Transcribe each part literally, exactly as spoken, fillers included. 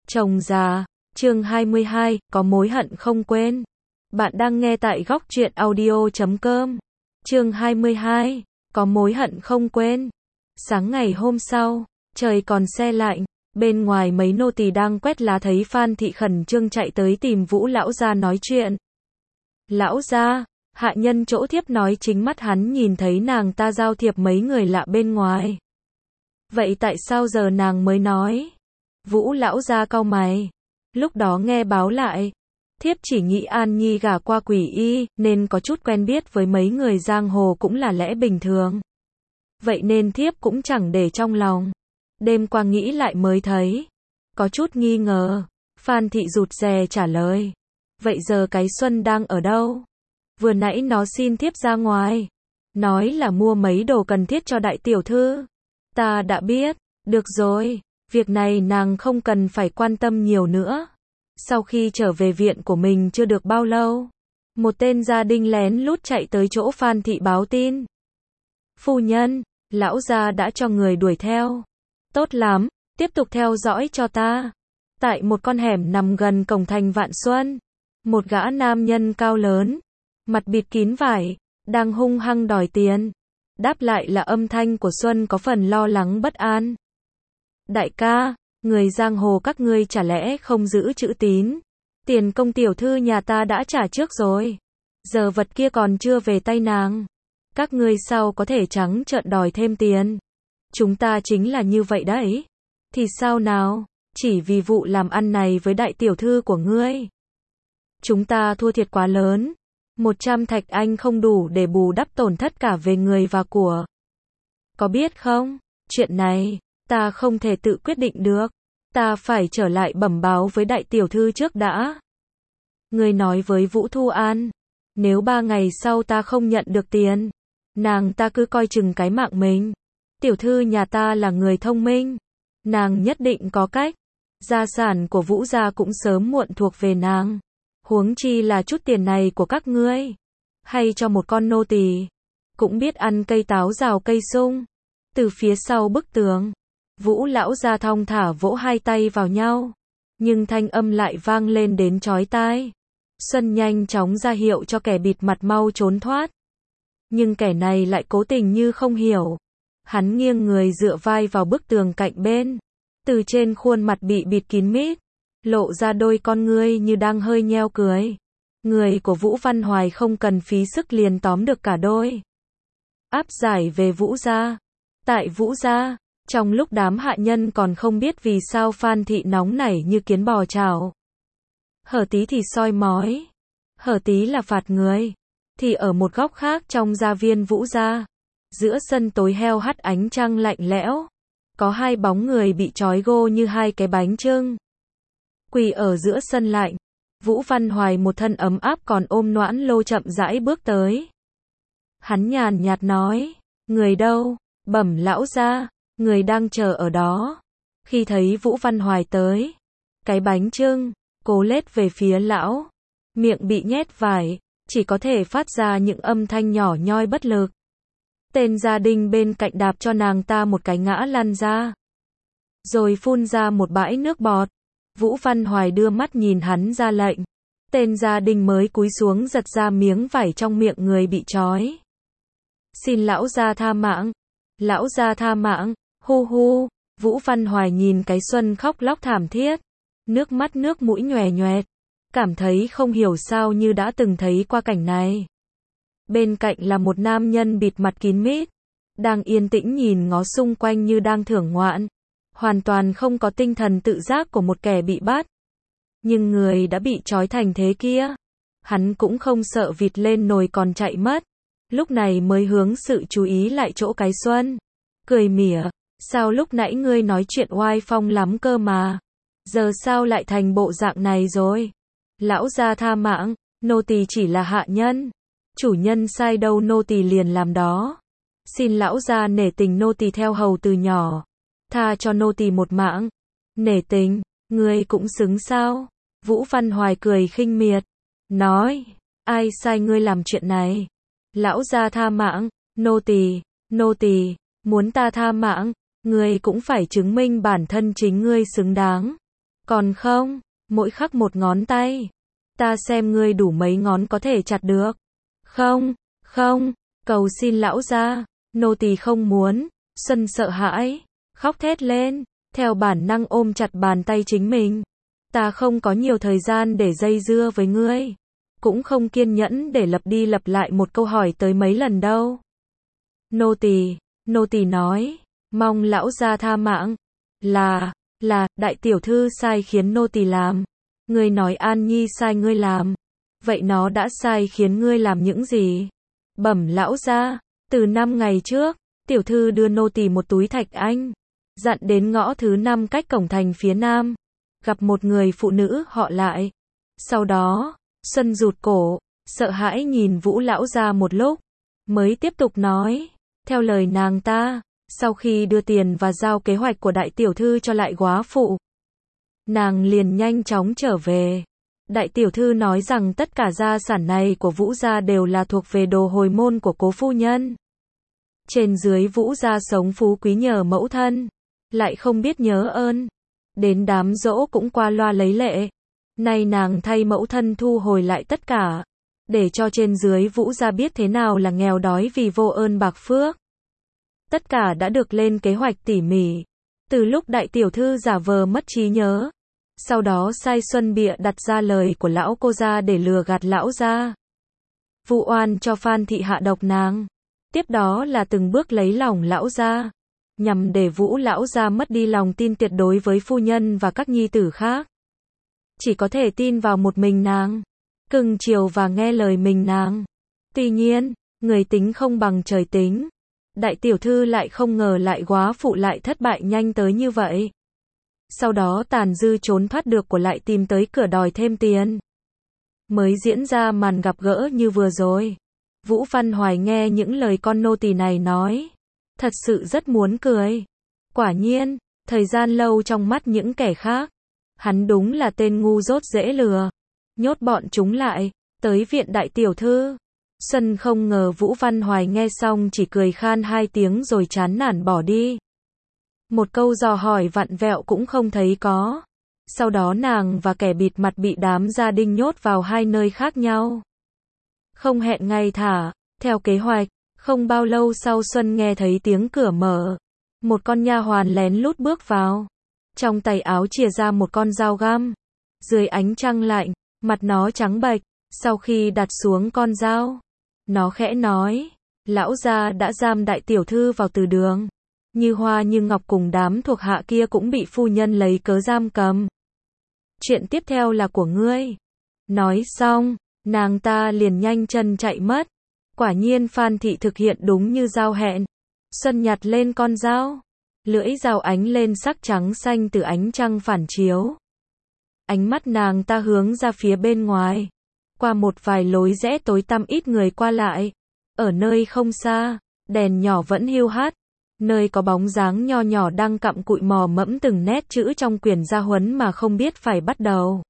Chồng già, chương hai mươi hai, có mối hận không quên. Bạn đang nghe tại góc truyện audio chấm com. Chương hai mươi hai, có mối hận không quên. Sáng ngày hôm sau, trời còn se lạnh, bên ngoài mấy nô tỳ đang quét lá thấy Phan Thị khẩn trương chạy tới tìm Vũ lão gia nói chuyện. Lão gia, hạ nhân chỗ thiếp nói chính mắt hắn nhìn thấy nàng ta giao thiệp mấy người lạ bên ngoài. Vậy tại sao giờ nàng mới nói? Vũ lão gia cau mày. Lúc đó nghe báo lại, thiếp chỉ nghĩ An Nhi gả qua quỷ y, nên có chút quen biết với mấy người giang hồ cũng là lẽ bình thường. Vậy nên thiếp cũng chẳng để trong lòng. Đêm qua nghĩ lại mới thấy, có chút nghi ngờ. Phan Thị rụt rè trả lời. Vậy giờ cái Xuân đang ở đâu? Vừa nãy nó xin thiếp ra ngoài, nói là mua mấy đồ cần thiết cho đại tiểu thư. Ta đã biết, được rồi, việc này nàng không cần phải quan tâm nhiều nữa. Sau khi trở về viện của mình chưa được bao lâu, một tên gia đình lén lút chạy tới chỗ Phan Thị báo tin. Phu nhân, lão gia đã cho người đuổi theo. Tốt lắm, tiếp tục theo dõi cho ta. Tại một con hẻm nằm gần cổng thành Vạn Xuân, một gã nam nhân cao lớn, mặt bịt kín vải, đang hung hăng đòi tiền. Đáp lại là âm thanh của Xuân có phần lo lắng bất an. Đại ca, người giang hồ các ngươi chả lẽ không giữ chữ tín? Tiền công tiểu thư nhà ta đã trả trước rồi. Giờ vật kia còn chưa về tay nàng. Các ngươi sao có thể trắng trợn đòi thêm tiền? Chúng ta chính là như vậy đấy. Thì sao nào? Chỉ vì vụ làm ăn này với đại tiểu thư của ngươi. Chúng ta thua thiệt quá lớn. Một trăm thạch anh không đủ để bù đắp tổn thất cả về người và của. Có biết không? Chuyện này, ta không thể tự quyết định được. Ta phải trở lại bẩm báo với đại tiểu thư trước đã. Ngươi nói với Vũ Thu An, nếu ba ngày sau ta không nhận được tiền, nàng ta cứ coi chừng cái mạng mình. Tiểu thư nhà ta là người thông minh, nàng nhất định có cách. Gia sản của Vũ gia cũng sớm muộn thuộc về nàng. Huống chi là chút tiền này của các ngươi, hay cho một con nô tỳ, cũng biết ăn cây táo rào cây sung. Từ phía sau bức tường, Vũ lão gia thong thả vỗ hai tay vào nhau, nhưng thanh âm lại vang lên đến chói tai. Xuân nhanh chóng ra hiệu cho kẻ bịt mặt mau trốn thoát. Nhưng kẻ này lại cố tình như không hiểu. Hắn nghiêng người dựa vai vào bức tường cạnh bên. Từ trên khuôn mặt bị bịt kín mít, lộ ra đôi con ngươi như đang hơi nheo cười. Người của Vũ Văn Hoài không cần phí sức liền tóm được cả đôi. Áp giải về Vũ gia. Tại Vũ gia, trong lúc đám hạ nhân còn không biết vì sao Phan Thị nóng nảy như kiến bò chảo. Hở Tí thì soi mói. Hở Tí là phạt người. Thì ở một góc khác trong gia viên Vũ gia, giữa sân tối heo hắt ánh trăng lạnh lẽo, có hai bóng người bị trói gô như hai cái bánh chưng. Quỳ ở giữa sân lạnh, Vũ Văn Hoài một thân ấm áp còn ôm Noãn Lô chậm rãi bước tới. Hắn nhàn nhạt nói, người đâu? Bẩm lão gia, người đang chờ ở đó. Khi thấy Vũ Văn Hoài tới, cái bánh chưng cố lết về phía lão, miệng bị nhét vải, chỉ có thể phát ra những âm thanh nhỏ nhoi bất lực. Tên gia đình bên cạnh đạp cho nàng ta một cái ngã lăn ra, rồi phun ra một bãi nước bọt. Vũ Văn Hoài đưa mắt nhìn hắn ra lệnh. Tên gia đình mới cúi xuống giật ra miếng vải trong miệng người bị trói. Xin lão gia tha mạng. Lão gia tha mạng. Hu hu. Vũ Văn Hoài nhìn cái Xuân khóc lóc thảm thiết. Nước mắt nước mũi nhòe nhoẹt. Cảm thấy không hiểu sao như đã từng thấy qua cảnh này. Bên cạnh là một nam nhân bịt mặt kín mít, đang yên tĩnh nhìn ngó xung quanh như đang thưởng ngoạn. Hoàn toàn không có tinh thần tự giác của một kẻ bị bắt. Nhưng người đã bị trói thành thế kia, hắn cũng không sợ vịt lên nồi còn chạy mất. Lúc này mới hướng sự chú ý lại chỗ cái Xuân. Cười mỉa, sao lúc nãy ngươi nói chuyện oai phong lắm cơ mà. Giờ sao lại thành bộ dạng này rồi? Lão gia tha mạng, nô tỳ chỉ là hạ nhân. Chủ nhân sai đâu nô tỳ liền làm đó. Xin lão gia nể tình nô tỳ theo hầu từ nhỏ. Tha cho nô tỳ một mạng. Nể tình, ngươi cũng xứng sao? Vũ Văn Hoài cười khinh miệt, nói, ai sai ngươi làm chuyện này? Lão gia tha mạng, nô tỳ, nô tỳ, muốn ta tha mạng, ngươi cũng phải chứng minh bản thân chính ngươi xứng đáng. Còn không, mỗi khắc một ngón tay. Ta xem ngươi đủ mấy ngón có thể chặt được. Không, không, cầu xin lão gia, nô tỳ không muốn. Xuân sợ hãi, khóc thét lên, theo bản năng ôm chặt bàn tay chính mình. Ta không có nhiều thời gian để dây dưa với ngươi, cũng không kiên nhẫn để lặp đi lặp lại một câu hỏi tới mấy lần đâu. Nô tỳ, nô tỳ nói, mong lão gia tha mạng. Là, là, đại tiểu thư sai khiến nô tỳ làm. Ngươi nói An Nhi sai ngươi làm. Vậy nó đã sai khiến ngươi làm những gì? Bẩm lão gia, từ năm ngày trước, tiểu thư đưa nô tỳ một túi thạch anh, dặn đến ngõ thứ năm cách cổng thành phía nam, gặp một người phụ nữ họ Lại. Sau đó, Xuân rụt cổ, sợ hãi nhìn Vũ lão gia một lúc, mới tiếp tục nói, theo lời nàng ta, sau khi đưa tiền và giao kế hoạch của đại tiểu thư cho Lại góa phụ, nàng liền nhanh chóng trở về. Đại tiểu thư nói rằng tất cả gia sản này của Vũ gia đều là thuộc về đồ hồi môn của cố phu nhân. Trên dưới Vũ gia sống phú quý nhờ mẫu thân, lại không biết nhớ ơn. Đến đám giỗ cũng qua loa lấy lệ. Nay nàng thay mẫu thân thu hồi lại tất cả, để cho trên dưới Vũ gia biết thế nào là nghèo đói vì vô ơn bạc phước. Tất cả đã được lên kế hoạch tỉ mỉ. Từ lúc đại tiểu thư giả vờ mất trí nhớ, sau đó sai Xuân bịa đặt ra lời của lão cô gia để lừa gạt lão gia, vu oan cho Phan thị hạ độc nàng. Tiếp đó là từng bước lấy lòng lão gia, nhằm để Vũ lão gia mất đi lòng tin tuyệt đối với phu nhân và các nhi tử khác. Chỉ có thể tin vào một mình nàng, cưng chiều và nghe lời mình nàng. Tuy nhiên, người tính không bằng trời tính. Đại tiểu thư lại không ngờ Lại góa phụ lại thất bại nhanh tới như vậy. Sau đó tàn dư trốn thoát được của Lại tìm tới cửa đòi thêm tiền. Mới diễn ra màn gặp gỡ như vừa rồi. Vũ Văn Hoài nghe những lời con nô tỳ này nói, thật sự rất muốn cười. Quả nhiên, thời gian lâu trong mắt những kẻ khác, hắn đúng là tên ngu dốt dễ lừa. Nhốt bọn chúng lại, tới viện đại tiểu thư. Xuân không ngờ Vũ Văn Hoài nghe xong chỉ cười khan hai tiếng rồi chán nản bỏ đi. Một câu dò hỏi vặn vẹo cũng không thấy có. Sau đó nàng và kẻ bịt mặt bị đám gia đình nhốt vào hai nơi khác nhau. Không hẹn ngày thả, theo kế hoạch, không bao lâu sau Xuân nghe thấy tiếng cửa mở. Một con nha hoàn lén lút bước vào. Trong tay áo chìa ra một con dao găm. Dưới ánh trăng lạnh, mặt nó trắng bệch. Sau khi đặt xuống con dao, nó khẽ nói, lão gia đã giam đại tiểu thư vào từ đường. Như Hoa Như Ngọc cùng đám thuộc hạ kia cũng bị phu nhân lấy cớ giam cầm. Chuyện tiếp theo là của ngươi. Nói xong, nàng ta liền nhanh chân chạy mất. Quả nhiên Phan thị thực hiện đúng như giao hẹn. Xuân nhặt lên con dao. Lưỡi dao ánh lên sắc trắng xanh từ ánh trăng phản chiếu. Ánh mắt nàng ta hướng ra phía bên ngoài. Qua một vài lối rẽ tối tăm ít người qua lại. Ở nơi không xa, đèn nhỏ vẫn hiu hắt. Nơi có bóng dáng nho nhỏ đang cặm cụi mò mẫm từng nét chữ trong quyển gia huấn mà không biết phải bắt đầu.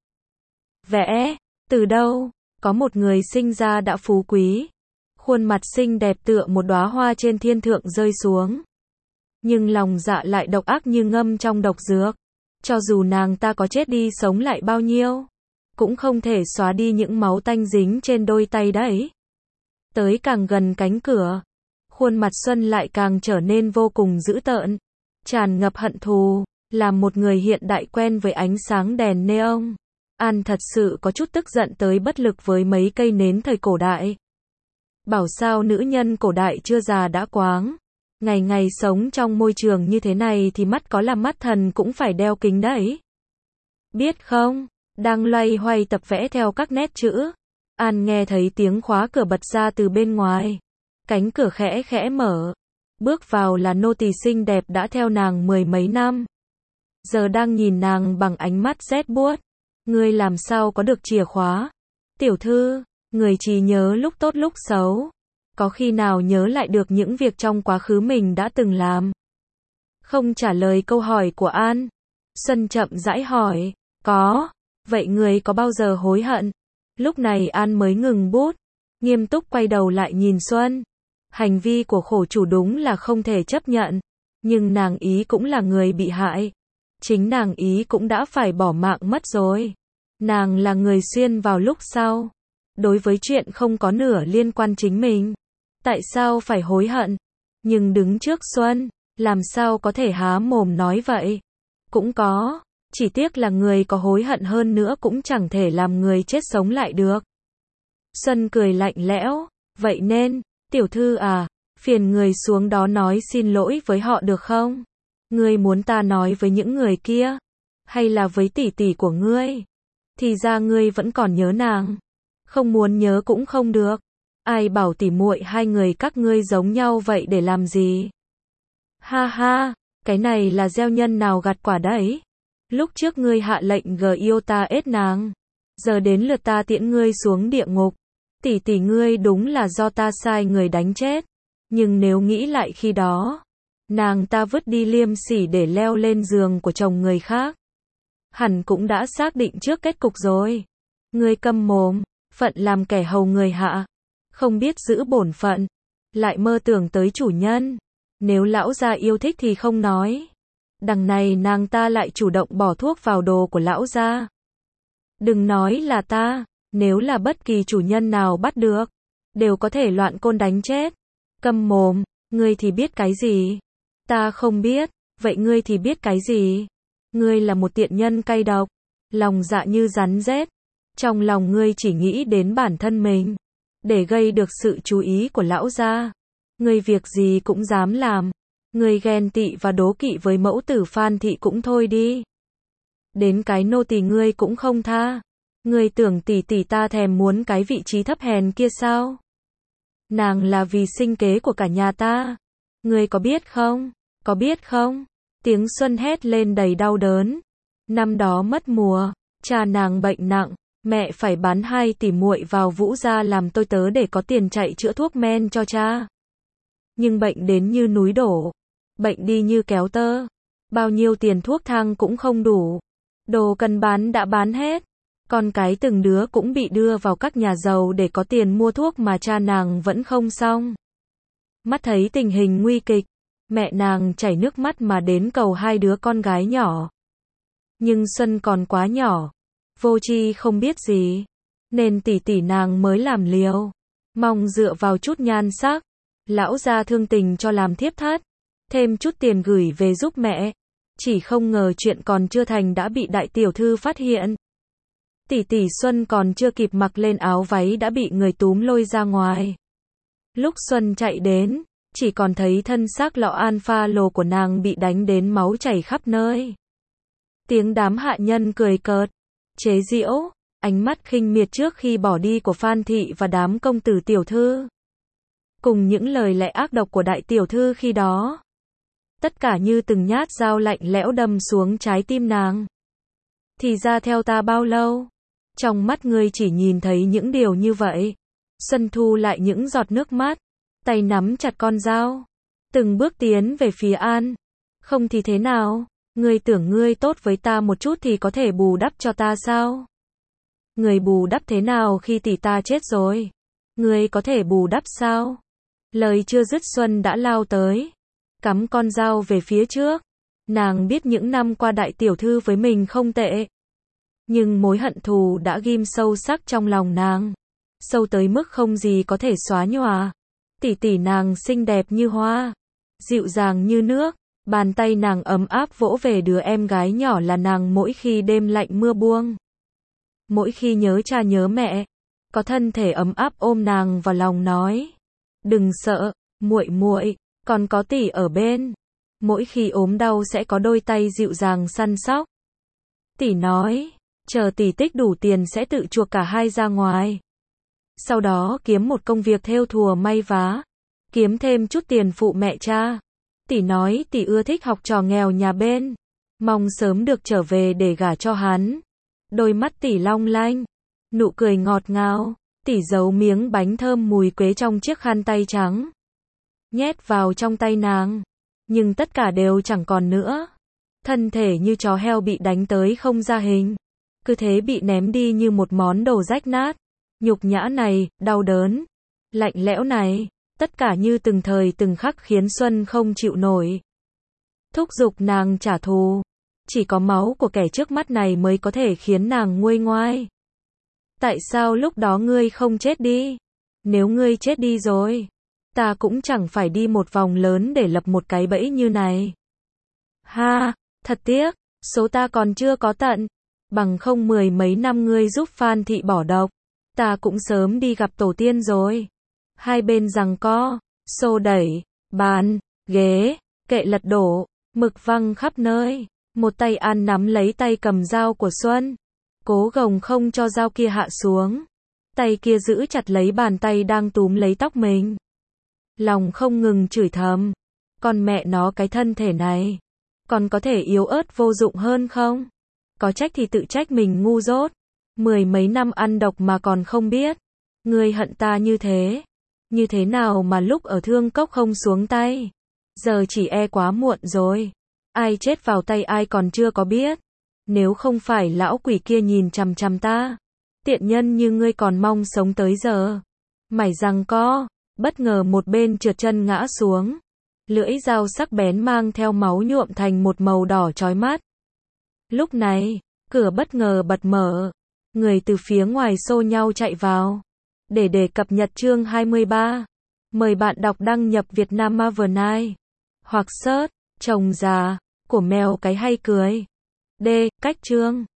Vẽ, từ đâu, có một người sinh ra đã phú quý. Khuôn mặt xinh đẹp tựa một đóa hoa trên thiên thượng rơi xuống. Nhưng lòng dạ lại độc ác như ngâm trong độc dược. Cho dù nàng ta có chết đi sống lại bao nhiêu, cũng không thể xóa đi những máu tanh dính trên đôi tay đấy. Tới càng gần cánh cửa, khuôn mặt Xuân lại càng trở nên vô cùng dữ tợn, tràn ngập hận thù, làm một người hiện đại quen với ánh sáng đèn neon. An thật sự có chút tức giận tới bất lực với mấy cây nến thời cổ đại. Bảo sao nữ nhân cổ đại chưa già đã quáng. Ngày ngày sống trong môi trường như thế này thì mắt có làm mắt thần cũng phải đeo kính đấy. Biết không, đang loay hoay tập vẽ theo các nét chữ. An nghe thấy tiếng khóa cửa bật ra từ bên ngoài. Cánh cửa khẽ khẽ mở. Bước vào là nô tỳ xinh đẹp đã theo nàng mười mấy năm. Giờ đang nhìn nàng bằng ánh mắt rét buốt. Ngươi làm sao có được chìa khóa? Tiểu thư, người chỉ nhớ lúc tốt lúc xấu. Có khi nào nhớ lại được những việc trong quá khứ mình đã từng làm? Không trả lời câu hỏi của An. Xuân chậm rãi hỏi. Có. Vậy người có bao giờ hối hận? Lúc này An mới ngừng bút. Nghiêm túc quay đầu lại nhìn Xuân. Hành vi của khổ chủ đúng là không thể chấp nhận. Nhưng nàng ý cũng là người bị hại. chính nàng ý cũng đã phải bỏ mạng mất rồi. Nàng là người xuyên vào lúc sau. Đối với chuyện không có nửa liên quan chính mình. Tại sao phải hối hận? Nhưng đứng trước Xuân, làm sao có thể há mồm nói vậy? Cũng có, chỉ tiếc là người có hối hận hơn nữa cũng chẳng thể làm người chết sống lại được. Xuân cười lạnh lẽo, vậy nên, tiểu thư à, phiền người xuống đó nói xin lỗi với họ được không? Ngươi muốn ta nói với những người kia, hay là với tỷ tỷ của ngươi? Thì ra ngươi vẫn còn nhớ nàng. Không muốn nhớ cũng không được. Ai bảo tỉ muội hai người các ngươi giống nhau vậy để làm gì? Ha ha, cái này là gieo nhân nào gặt quả đấy. Lúc trước ngươi hạ lệnh g yêu ta ết nàng. Giờ đến lượt ta tiễn ngươi xuống địa ngục. Tỷ tỷ ngươi đúng là do ta sai người đánh chết. Nhưng nếu nghĩ lại khi đó, nàng ta vứt đi liêm sỉ để leo lên giường của chồng người khác. Hẳn cũng đã xác định trước kết cục rồi. Ngươi câm mồm, phận làm kẻ hầu người hạ. Không biết giữ bổn phận, lại mơ tưởng tới chủ nhân. Nếu lão gia yêu thích thì không nói. Đằng này nàng ta lại chủ động bỏ thuốc vào đồ của lão gia. Đừng nói là ta, nếu là bất kỳ chủ nhân nào bắt được, đều có thể loạn côn đánh chết. Câm mồm, ngươi thì biết cái gì? Ta không biết, vậy ngươi thì biết cái gì? Ngươi là một tiện nhân cay độc, lòng dạ như rắn rết. Trong lòng ngươi chỉ nghĩ đến bản thân mình, để gây được sự chú ý của lão gia. Ngươi việc gì cũng dám làm. Ngươi ghen tị và đố kỵ với mẫu tử Phan Thị cũng thôi đi. Đến cái nô tỳ ngươi cũng không tha. Ngươi tưởng tỷ tỷ ta thèm muốn cái vị trí thấp hèn kia sao? Nàng là vì sinh kế của cả nhà ta. Ngươi có biết không? Có biết không? Tiếng Xuân hét lên đầy đau đớn. Năm đó mất mùa, cha nàng bệnh nặng, mẹ phải bán hai tỷ muội vào Vũ gia làm tôi tớ để có tiền chạy chữa thuốc men cho cha. Nhưng bệnh đến như núi đổ, bệnh đi như kéo tơ. Bao nhiêu tiền thuốc thang cũng không đủ. Đồ cần bán đã bán hết. Con cái từng đứa cũng bị đưa vào các nhà giàu để có tiền mua thuốc mà cha nàng vẫn không xong. Mắt thấy tình hình nguy kịch, mẹ nàng chảy nước mắt mà đến cầu hai đứa con gái nhỏ. Nhưng Xuân còn quá nhỏ, vô tri không biết gì, nên tỷ tỷ nàng mới làm liều, mong dựa vào chút nhan sắc, lão gia thương tình cho làm thiếp thất, thêm chút tiền gửi về giúp mẹ. Chỉ không ngờ chuyện còn chưa thành đã bị đại tiểu thư phát hiện. Tỷ tỷ Xuân còn chưa kịp mặc lên áo váy đã bị người túm lôi ra ngoài. Lúc Xuân chạy đến, chỉ còn thấy thân xác lọ alpha lồ của nàng bị đánh đến máu chảy khắp nơi. Tiếng đám hạ nhân cười cợt, chế giễu, ánh mắt khinh miệt trước khi bỏ đi của Phan Thị và đám công tử tiểu thư. Cùng những lời lẽ ác độc của đại tiểu thư khi đó. Tất cả như từng nhát dao lạnh lẽo đâm xuống trái tim nàng. Thì ra theo ta bao lâu? Trong mắt ngươi chỉ nhìn thấy những điều như vậy. Xuân thu lại những giọt nước mắt, tay nắm chặt con dao, từng bước tiến về phía An. Không thì thế nào? Ngươi tưởng ngươi tốt với ta một chút thì có thể bù đắp cho ta sao? Ngươi bù đắp thế nào khi tỷ ta chết rồi? Ngươi có thể bù đắp sao? Lời chưa dứt Xuân đã lao tới, cắm con dao về phía trước. Nàng biết những năm qua đại tiểu thư với mình không tệ. Nhưng mối hận thù đã ghim sâu sắc trong lòng nàng. Sâu tới mức không gì có thể xóa nhòa. Tỷ tỷ nàng xinh đẹp như hoa, dịu dàng như nước. Bàn tay nàng ấm áp vỗ về đứa em gái nhỏ là nàng mỗi khi đêm lạnh mưa buông. Mỗi khi nhớ cha nhớ mẹ, có thân thể ấm áp ôm nàng vào lòng nói. Đừng sợ, muội muội, còn có tỷ ở bên. Mỗi khi ốm đau sẽ có đôi tay dịu dàng săn sóc. Tỷ nói, chờ tỷ tích đủ tiền sẽ tự chuộc cả hai ra ngoài. Sau đó kiếm một công việc thêu thùa may vá, kiếm thêm chút tiền phụ mẹ cha. Tỷ nói tỷ ưa thích học trò nghèo nhà bên, mong sớm được trở về để gả cho hắn. Đôi mắt tỷ long lanh, nụ cười ngọt ngào, tỷ giấu miếng bánh thơm mùi quế trong chiếc khăn tay trắng, nhét vào trong tay nàng. Nhưng tất cả đều chẳng còn nữa. Thân thể như chó heo bị đánh tới không ra hình, cứ thế bị ném đi như một món đồ rách nát. Nhục nhã này, đau đớn, lạnh lẽo này, tất cả như từng thời từng khắc khiến Xuân không chịu nổi. Thúc giục nàng trả thù, Chỉ có máu của kẻ trước mắt này mới có thể khiến nàng nguôi ngoai. Tại sao lúc đó ngươi không chết đi? Nếu ngươi chết đi rồi, ta cũng chẳng phải đi một vòng lớn để lập một cái bẫy như này. Ha, thật tiếc, số ta còn chưa có tận. Bằng không mười mấy năm ngươi giúp Phan Thị bỏ độc, ta cũng sớm đi gặp tổ tiên rồi. Hai bên giằng co, xô đẩy, bàn, ghế, kệ lật đổ, mực văng khắp nơi. Một tay An nắm lấy tay cầm dao của Xuân, cố gồng không cho dao kia hạ xuống. Tay kia giữ chặt lấy bàn tay đang túm lấy tóc mình. Lòng không ngừng chửi thầm, con mẹ nó cái thân thể này, còn có thể yếu ớt vô dụng hơn không? Có trách thì tự trách mình ngu dốt, mười mấy năm ăn độc mà còn không biết. Ngươi hận ta như thế, như thế nào mà lúc ở Thương Cốc không xuống tay? Giờ chỉ e quá muộn rồi. Ai chết vào tay ai còn chưa có biết. Nếu không phải lão quỷ kia nhìn chằm chằm ta, tiện nhân như ngươi còn mong sống tới giờ. Mày giằng co, bất ngờ một bên trượt chân ngã xuống. Lưỡi dao sắc bén mang theo máu nhuộm thành một màu đỏ chói mắt. Lúc này, cửa bất ngờ bật mở. Người từ phía ngoài xô nhau chạy vào. Để đề cập nhật chương hai mươi ba, mời bạn đọc đăng nhập Vietnam Marvel Night. Hoặc search, chồng già, của mèo cái hay cười. D. Cách chương